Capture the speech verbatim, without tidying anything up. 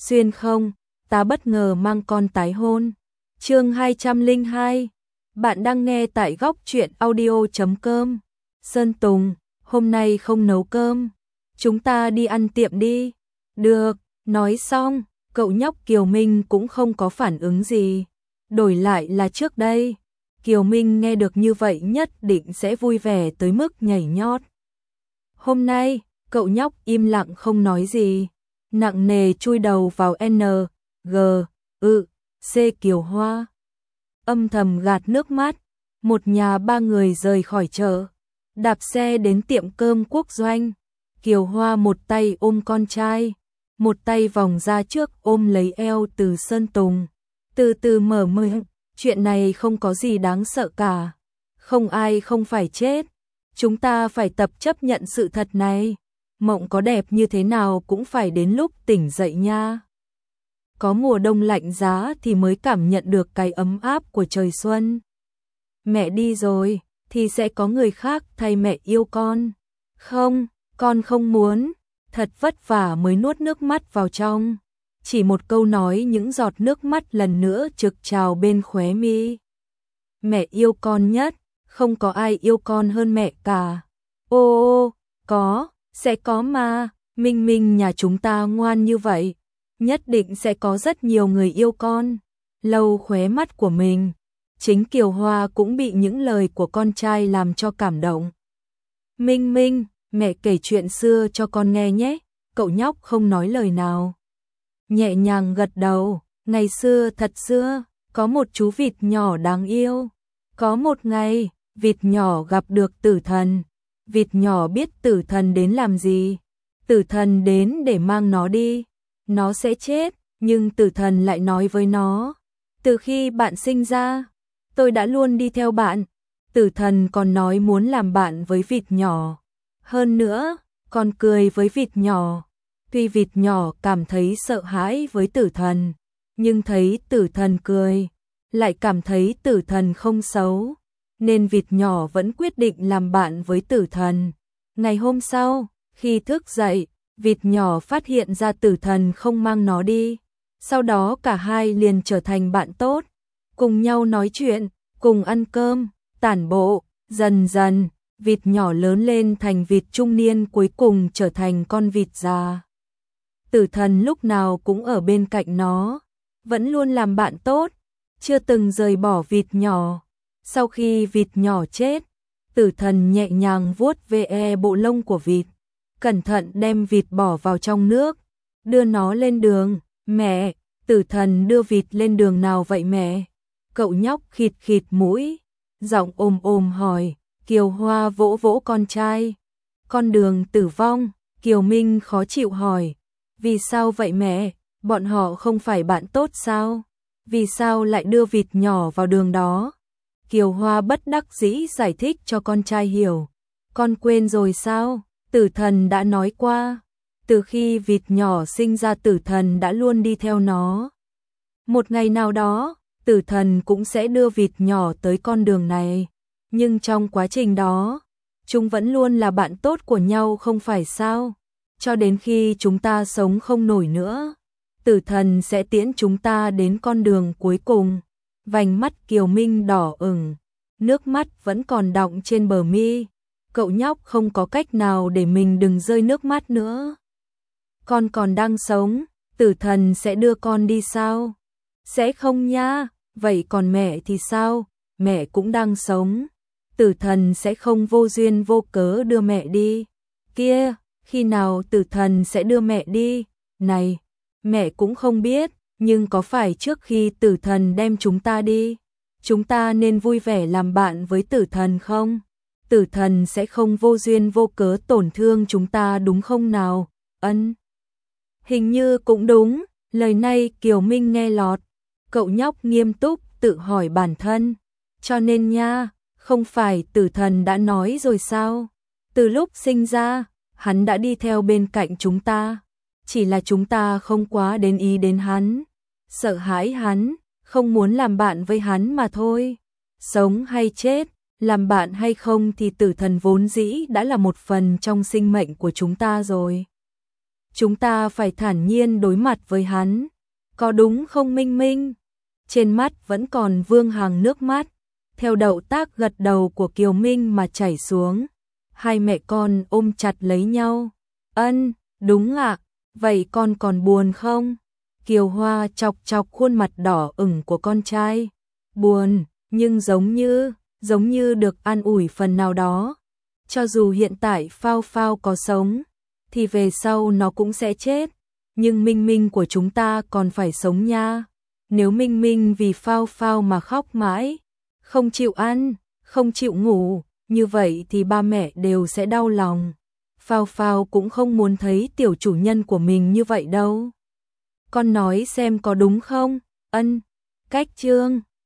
xuyên không, ta bất ngờ mang con tái hôn. Chương hai trăm lẻ hai. Bạn đang nghe tại góc truyện audio chấm com. Sơn Tùng, hôm nay không nấu cơm, chúng ta đi ăn tiệm đi. Được, nói xong, cậu nhóc Kiều Minh cũng không có phản ứng gì. Đổi lại là trước đây, Kiều Minh nghe được như vậy nhất định sẽ vui vẻ tới mức nhảy nhót. Hôm nay, cậu nhóc im lặng không nói gì, nặng nề chui đầu vào N, G, ư, C Kiều Hoa. Âm thầm gạt nước mắt, một nhà ba người rời khỏi chợ, đạp xe đến tiệm cơm Quốc Doanh. Kiều Hoa một tay ôm con trai, một tay vòng ra trước ôm lấy eo từ Sơn Tùng, từ từ mở miệng, chuyện này không có gì đáng sợ cả, không ai không phải chết, chúng ta phải tập chấp nhận sự thật này, mộng có đẹp như thế nào cũng phải đến lúc tỉnh dậy nha. Có mùa đông lạnh giá thì mới cảm nhận được cái ấm áp của trời xuân. Mẹ đi rồi, thì sẽ có người khác thay mẹ yêu con. Không, con không muốn, thật vất vả mới nuốt nước mắt vào trong. Chỉ một câu nói những giọt nước mắt lần nữa trực trào bên khóe mi. Mẹ yêu con nhất, không có ai yêu con hơn mẹ cả. Ô ô, có, sẽ có mà, Minh Minh nhà chúng ta ngoan như vậy, nhất định sẽ có rất nhiều người yêu con. Lau khóe mắt của mình, chính Kiều Hoa cũng bị những lời của con trai làm cho cảm động. Minh Minh, mẹ kể chuyện xưa cho con nghe nhé. Cậu nhóc không nói lời nào, nhẹ nhàng gật đầu. Ngày xưa thật xưa, có một chú vịt nhỏ đáng yêu. Có một ngày, vịt nhỏ gặp được tử thần. Vịt nhỏ biết tử thần đến làm gì. Tử thần đến để mang nó đi. Nó sẽ chết, nhưng tử thần lại nói với nó, từ khi bạn sinh ra, tôi đã luôn đi theo bạn. Tử thần còn nói muốn làm bạn với vịt nhỏ. Hơn nữa, còn cười với vịt nhỏ. Tuy vịt nhỏ cảm thấy sợ hãi với tử thần, nhưng thấy tử thần cười, lại cảm thấy tử thần không xấu, nên vịt nhỏ vẫn quyết định làm bạn với tử thần. Ngày hôm sau, khi thức dậy, vịt nhỏ phát hiện ra tử thần không mang nó đi. Sau đó cả hai liền trở thành bạn tốt, cùng nhau nói chuyện, cùng ăn cơm, tản bộ. Dần dần, vịt nhỏ lớn lên thành vịt trung niên, cuối cùng trở thành con vịt già. Tử thần lúc nào cũng ở bên cạnh nó, vẫn luôn làm bạn tốt, chưa từng rời bỏ vịt nhỏ. Sau khi vịt nhỏ chết, tử thần nhẹ nhàng vuốt ve bộ lông của vịt, cẩn thận đem vịt bỏ vào trong nước, đưa nó lên đường. Mẹ, tử thần đưa vịt lên đường nào vậy mẹ? Cậu nhóc khịt khịt mũi, giọng ồm ồm hỏi. Kiều Hoa vỗ vỗ con trai. Con đường tử vong. Kiều Minh khó chịu hỏi. Vì sao vậy mẹ? Bọn họ không phải bạn tốt sao? Vì sao lại đưa vịt nhỏ vào đường đó? Kiều Hoa bất đắc dĩ giải thích cho con trai hiểu. Con quên rồi sao? Tử thần đã nói qua, từ khi vịt nhỏ sinh ra tử thần đã luôn đi theo nó. Một ngày nào đó, tử thần cũng sẽ đưa vịt nhỏ tới con đường này. Nhưng trong quá trình đó, chúng vẫn luôn là bạn tốt của nhau không phải sao? Cho đến khi chúng ta sống không nổi nữa, tử thần sẽ tiễn chúng ta đến con đường cuối cùng. Vành mắt Kiều Minh đỏ ửng, nước mắt vẫn còn đọng trên bờ mi. Cậu nhóc không có cách nào để mình đừng rơi nước mắt nữa. Con còn đang sống, tử thần sẽ đưa con đi sao? Sẽ không nha. Vậy còn mẹ thì sao? Mẹ cũng đang sống. Tử thần sẽ không vô duyên vô cớ đưa mẹ đi. Kia, khi nào tử thần sẽ đưa mẹ đi? Này, mẹ cũng không biết, nhưng có phải trước khi tử thần đem chúng ta đi, chúng ta nên vui vẻ làm bạn với tử thần không? Tử thần sẽ không vô duyên vô cớ tổn thương chúng ta đúng không nào? Ân. Hình như cũng đúng, lời này Kiều Minh nghe lọt. Cậu nhóc nghiêm túc tự hỏi bản thân. Cho nên nha, không phải tử thần đã nói rồi sao? Từ lúc sinh ra, hắn đã đi theo bên cạnh chúng ta. Chỉ là chúng ta không quá đến ý đến hắn, sợ hãi hắn, không muốn làm bạn với hắn mà thôi. Sống hay chết, làm bạn hay không thì tử thần vốn dĩ đã là một phần trong sinh mệnh của chúng ta rồi. chúng ta phải thản nhiên đối mặt với hắn. Có đúng không Minh Minh? Trên mắt vẫn còn vương hàng nước mắt, theo động tác gật đầu của Kiều Minh mà chảy xuống. Hai mẹ con ôm chặt lấy nhau. Ân, đúng ạ, vậy con còn buồn không? Kiều Hoa chọc chọc khuôn mặt đỏ ửng của con trai. Buồn, nhưng giống như, giống như được an ủi phần nào đó. Cho dù hiện tại Phao Phao có sống, thì về sau nó cũng sẽ chết. Nhưng Minh Minh của chúng ta còn phải sống nha. Nếu Minh Minh vì Phao Phao mà khóc mãi, không chịu ăn, không chịu ngủ, như vậy thì ba mẹ đều sẽ đau lòng. Phao Phao cũng không muốn thấy tiểu chủ nhân của mình như vậy đâu. Con nói xem có đúng không? Ân, cách chương